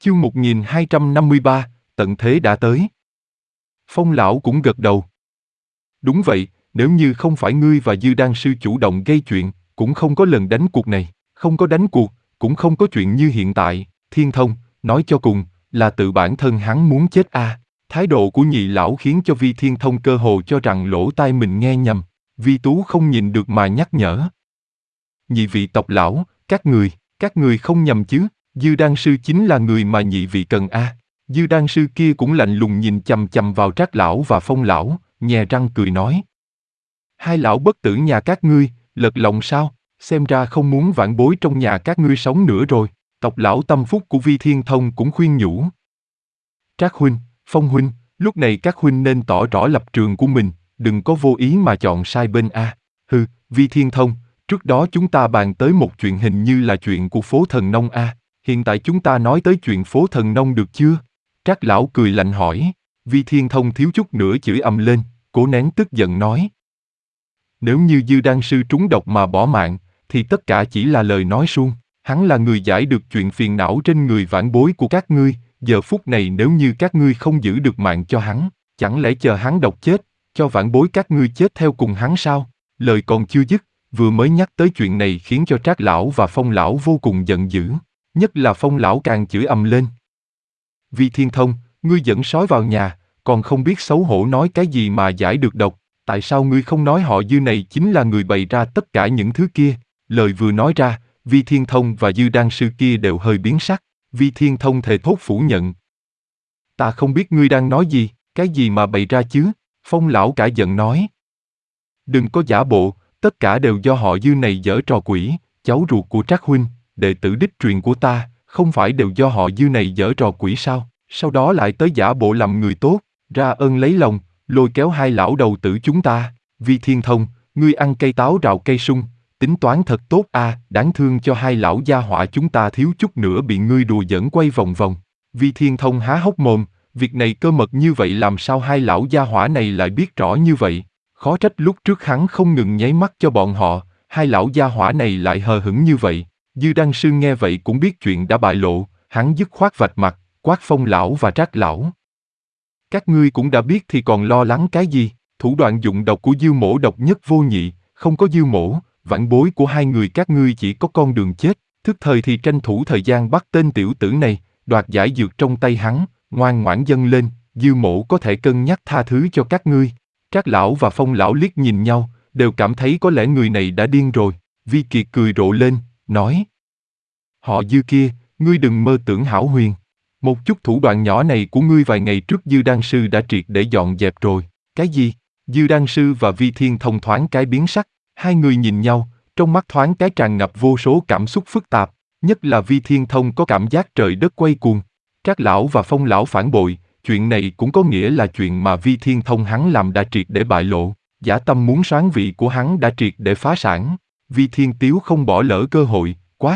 Chương 1253, tận thế đã tới. Phong lão cũng gật đầu. Đúng vậy, nếu như không phải ngươi và Dư Đan sư chủ động gây chuyện, cũng không có lần đánh cuộc này, không có đánh cuộc, cũng không có chuyện như hiện tại. Thiên Thông, nói cho cùng, là tự bản thân hắn muốn chết à. Thái độ của nhị lão khiến cho Vi Thiên Thông cơ hồ cho rằng lỗ tai mình nghe nhầm. Vi Tú không nhìn được mà nhắc nhở. Nhị vị tộc lão, các người không nhầm chứ, Dư Đan sư chính là người mà nhị vị cần a. Dư Đan sư kia cũng lạnh lùng nhìn chằm chằm vào Trác lão và Phong lão, nhè răng cười nói. Hai lão bất tử nhà các ngươi, lật lọng sao, xem ra không muốn vãn bối trong nhà các ngươi sống nữa rồi. Tộc lão tâm phúc của Vi Thiên Thông cũng khuyên nhủ. Trác huynh, Phong huynh, lúc này các huynh nên tỏ rõ lập trường của mình, đừng có vô ý mà chọn sai bên a. Hừ, Vi Thiên Thông, trước đó chúng ta bàn tới một chuyện hình như là chuyện của phố Thần Nông a. Hiện tại chúng ta nói tới chuyện phố Thần Nông được chưa? Trác lão cười lạnh hỏi. Vi Thiên Thông thiếu chút nữa chửi ầm lên, cố nén tức giận nói. Nếu như Dư Đan sư trúng độc mà bỏ mạng, thì tất cả chỉ là lời nói suông. Hắn là người giải được chuyện phiền não trên người vãn bối của các ngươi. Giờ phút này nếu như các ngươi không giữ được mạng cho hắn, chẳng lẽ chờ hắn độc chết, cho vãn bối các ngươi chết theo cùng hắn sao? Lời còn chưa dứt, vừa mới nhắc tới chuyện này khiến cho Trác lão và Phong lão vô cùng giận dữ. Nhất là Phong lão càng chửi ầm lên. Vi Thiên Thông, ngươi dẫn sói vào nhà, còn không biết xấu hổ nói cái gì mà giải được độc, tại sao ngươi không nói họ Dư này chính là người bày ra tất cả những thứ kia? Lời vừa nói ra, Vi Thiên Thông và Dư Đan sư kia đều hơi biến sắc. Vi Thiên Thông thề thốt phủ nhận. Ta không biết ngươi đang nói gì, cái gì mà bày ra chứ? Phong lão cả giận nói. Đừng có giả bộ, tất cả đều do họ Dư này giở trò quỷ, cháu ruột của Trác huynh, đệ tử đích truyền của ta, không phải đều do họ Dư này giở trò quỷ sao? Sau đó lại tới giả bộ làm người tốt, ra ơn lấy lòng, lôi kéo hai lão đầu tử chúng ta. Vi Thiên Thông, ngươi ăn cây táo rào cây sung, tính toán thật tốt à, đáng thương cho hai lão gia hỏa chúng ta thiếu chút nữa bị ngươi đùa giỡn quay vòng vòng. Vi Thiên Thông há hốc mồm, việc này cơ mật như vậy làm sao hai lão gia hỏa này lại biết rõ như vậy? Khó trách lúc trước hắn không ngừng nháy mắt cho bọn họ, hai lão gia hỏa này lại hờ hững như vậy. Dư Đan sư nghe vậy cũng biết chuyện đã bại lộ, hắn dứt khoát vạch mặt, quát Phong lão và Trác lão. Các ngươi cũng đã biết thì còn lo lắng cái gì? Thủ đoạn dụng độc của Dư mỗ độc nhất vô nhị, không có Dư mỗ, vãn bối của hai người các ngươi chỉ có con đường chết. Thức thời thì tranh thủ thời gian bắt tên tiểu tử này, đoạt giải dược trong tay hắn, ngoan ngoãn dâng lên, Dư mỗ có thể cân nhắc tha thứ cho các ngươi. Trác lão và Phong lão liếc nhìn nhau, đều cảm thấy có lẽ người này đã điên rồi. Vi Kiệt cười rộ lên, nói. Họ Dư kia, ngươi đừng mơ tưởng hão huyền. Một chút thủ đoạn nhỏ này của ngươi vài ngày trước Dư Đan sư đã triệt để dọn dẹp rồi. Cái gì? Dư Đan sư và Vi Thiên Thông thoáng cái biến sắc, hai người nhìn nhau, trong mắt thoáng cái tràn ngập vô số cảm xúc phức tạp, nhất là Vi Thiên Thông có cảm giác trời đất quay cuồng. Trác lão và Phong lão phản bội, chuyện này cũng có nghĩa là chuyện mà Vi Thiên Thông hắn làm đã triệt để bại lộ, dã tâm muốn soán vị của hắn đã triệt để phá sản. Vi Thiên Tiếu không bỏ lỡ cơ hội, quát.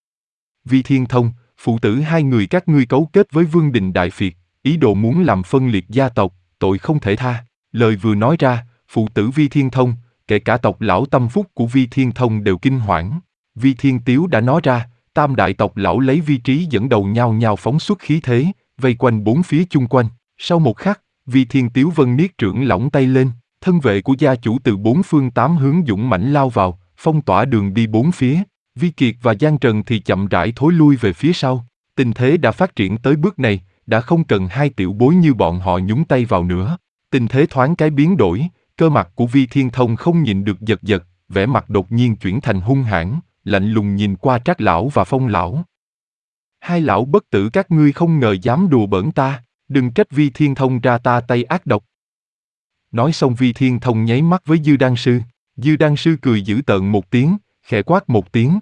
Vi Thiên Thông, phụ tử hai người các ngươi cấu kết với Vương Đình Đại Phiệt, ý đồ muốn làm phân liệt gia tộc, tội không thể tha. Lời vừa nói ra, phụ tử Vi Thiên Thông, kể cả tộc lão tâm phúc của Vi Thiên Thông đều kinh hoảng. Vi Thiên Tiếu đã nói ra, tam đại tộc lão lấy Vi Trí dẫn đầu nhao nhao phóng xuất khí thế, vây quanh bốn phía chung quanh. Sau một khắc, Vi Thiên Tiếu vân niết trưởng lỏng tay lên, thân vệ của gia chủ từ bốn phương tám hướng dũng mãnh lao vào, phong tỏa đường đi bốn phía. Vi Kiệt và Giang Trần thì chậm rãi thối lui về phía sau. Tình thế đã phát triển tới bước này, đã không cần hai tiểu bối như bọn họ nhúng tay vào nữa. Tình thế thoáng cái biến đổi, cơ mặt của Vi Thiên Thông không nhìn được giật giật, vẻ mặt đột nhiên chuyển thành hung hãn, lạnh lùng nhìn qua Trác lão và Phong lão. Hai lão bất tử các ngươi không ngờ dám đùa bỡn ta, đừng trách Vi Thiên Thông ra ta tay ác độc. Nói xong Vi Thiên Thông nháy mắt với Dư Đan sư. Dư Đan sư cười dữ tợn một tiếng, khẽ quát một tiếng.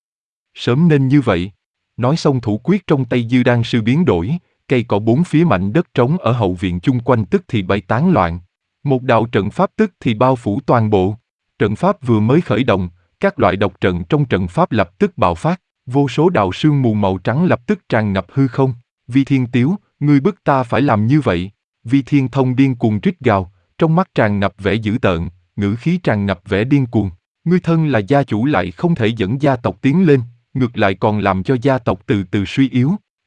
Sớm nên như vậy. Nói xong thủ quyết trong tay Dư Đan sư biến đổi, cây cỏ bốn phía mảnh đất trống ở hậu viện chung quanh tức thì bay tán loạn. Một đạo trận pháp tức thì bao phủ toàn bộ. Trận pháp vừa mới khởi động, các loại độc trận trong trận pháp lập tức bạo phát, vô số đạo sương mù màu trắng lập tức tràn ngập hư không. Vi Thiên Tiếu, ngươi bức ta phải làm như vậy. Vi Thiên Thông điên cuồng rít gào, trong mắt tràn ngập vẻ dữ tợn, ngữ khí tràn ngập vẻ điên cuồng. Ngươi thân là gia chủ lại không thể dẫn gia tộc tiến lên, ngược lại còn làm cho gia tộc từ từ suy yếu.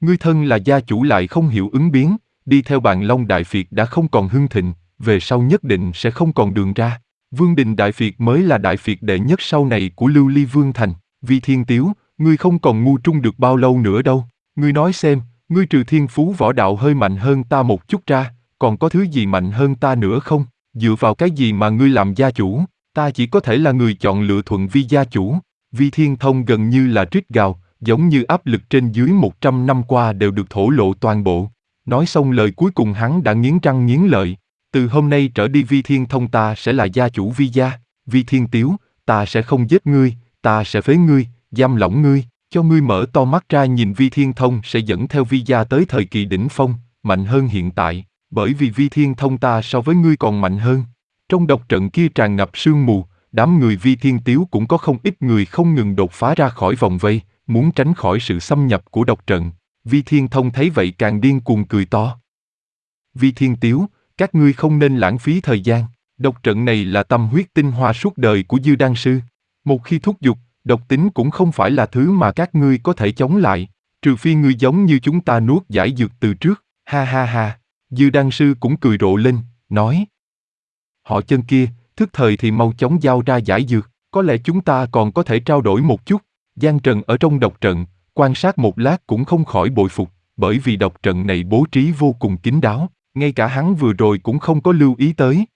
Ngươi thân là gia chủ lại không hiểu ứng biến, đi theo Bàn Long Đại Phiệt đã không còn hưng thịnh, về sau nhất định sẽ không còn đường ra. Vương Đình Đại Phiệt mới là Đại Phiệt đệ nhất sau này của Lưu Ly Vương Thành. Vi Thiên Tiếu, ngươi không còn ngu trung được bao lâu nữa đâu. Ngươi nói xem, ngươi trừ thiên phú võ đạo hơi mạnh hơn ta một chút ra, còn có thứ gì mạnh hơn ta nữa không? Dựa vào cái gì mà ngươi làm gia chủ? Ta chỉ có thể là người chọn lựa thuận vi gia chủ. Vi Thiên Thông gần như là rít gào, giống như áp lực trên dưới 100 năm qua đều được thổ lộ toàn bộ. Nói xong lời cuối cùng hắn đã nghiến răng nghiến lợi. Từ hôm nay trở đi Vi Thiên Thông ta sẽ là gia chủ Vi gia. Vi Thiên Tiếu, ta sẽ không giết ngươi, ta sẽ phế ngươi, giam lỏng ngươi, cho ngươi mở to mắt ra nhìn Vi Thiên Thông sẽ dẫn theo Vi gia tới thời kỳ đỉnh phong, mạnh hơn hiện tại, bởi vì Vi Thiên Thông ta so với ngươi còn mạnh hơn. Trong độc trận kia tràn ngập sương mù, đám người Vi Thiên Tiếu cũng có không ít người không ngừng đột phá ra khỏi vòng vây, muốn tránh khỏi sự xâm nhập của độc trận. Vi Thiên Thông thấy vậy càng điên cuồng cười to. Vi Thiên Tiếu, các ngươi không nên lãng phí thời gian, độc trận này là tâm huyết tinh hoa suốt đời của Dư Đan Sư. Một khi thúc giục, độc tính cũng không phải là thứ mà các ngươi có thể chống lại, trừ phi ngươi giống như chúng ta nuốt giải dược từ trước, ha ha ha. Dư Đan Sư cũng cười rộ lên, nói. Họ Chân kia, thức thời thì mau chóng giao ra giải dược, có lẽ chúng ta còn có thể trao đổi một chút. Giang Trần ở trong độc trận, quan sát một lát cũng không khỏi bội phục, bởi vì độc trận này bố trí vô cùng kín đáo, ngay cả hắn vừa rồi cũng không có lưu ý tới.